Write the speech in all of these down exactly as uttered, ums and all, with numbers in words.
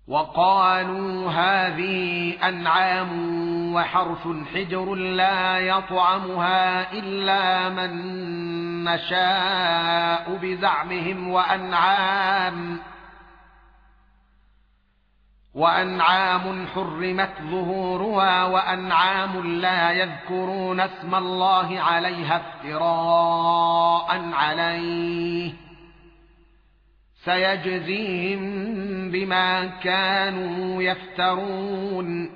وقالوا هذه أنعام وحرث حجر لا يطعمها إلا من نشاء بزعمهم وأنعام وأنعام حرمت ظهورها وأنعام لا يذكرون اسم الله عليها افتراء عليه سيجزيهم بما كانوا يفترون.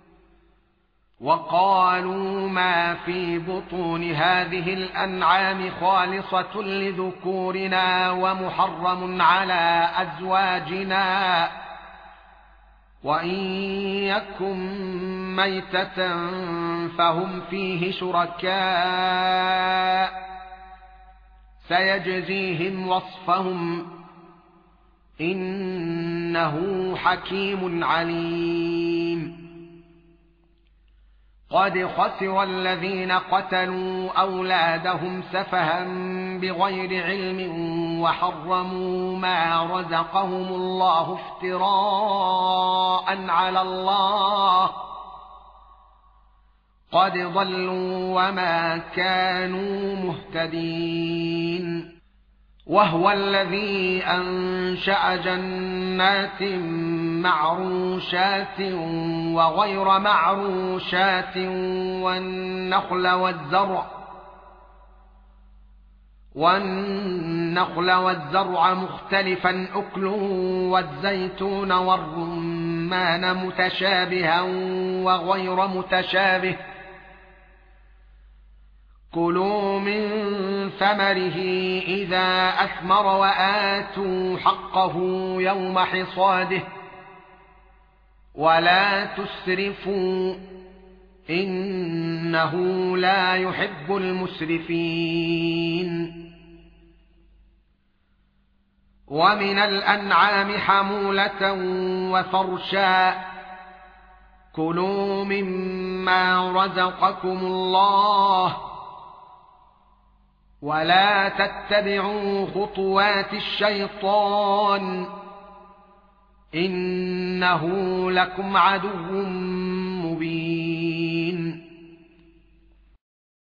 وقالوا ما في بطون هذه الأنعام خالصة لذكورنا ومحرم على أزواجنا وإن يكن ميتة فهم فيه شركاء سيجزيهم وصفهم إنه حكيم عليم. قد خسر الذين قتلوا أولادهم سفها بغير علم وحرموا ما رزقهم الله افتراء على الله قد ضلوا وما كانوا مهتدين. وهو الذي أنشأ جنات معروشات وغير معروشات والنخل والزرع والنخل والزرع مختلفا أكله والزيتون والرمان متشابها وغير متشابه كلوا من ثمره إذا أثمر وآتوا حقه يوم حصاده ولا تسرفوا إنه لا يحب المسرفين. ومن الأنعام حمولة وفرشا كلوا مما رزقكم الله ولا تتبعوا خطوات الشيطان إنه لكم عدو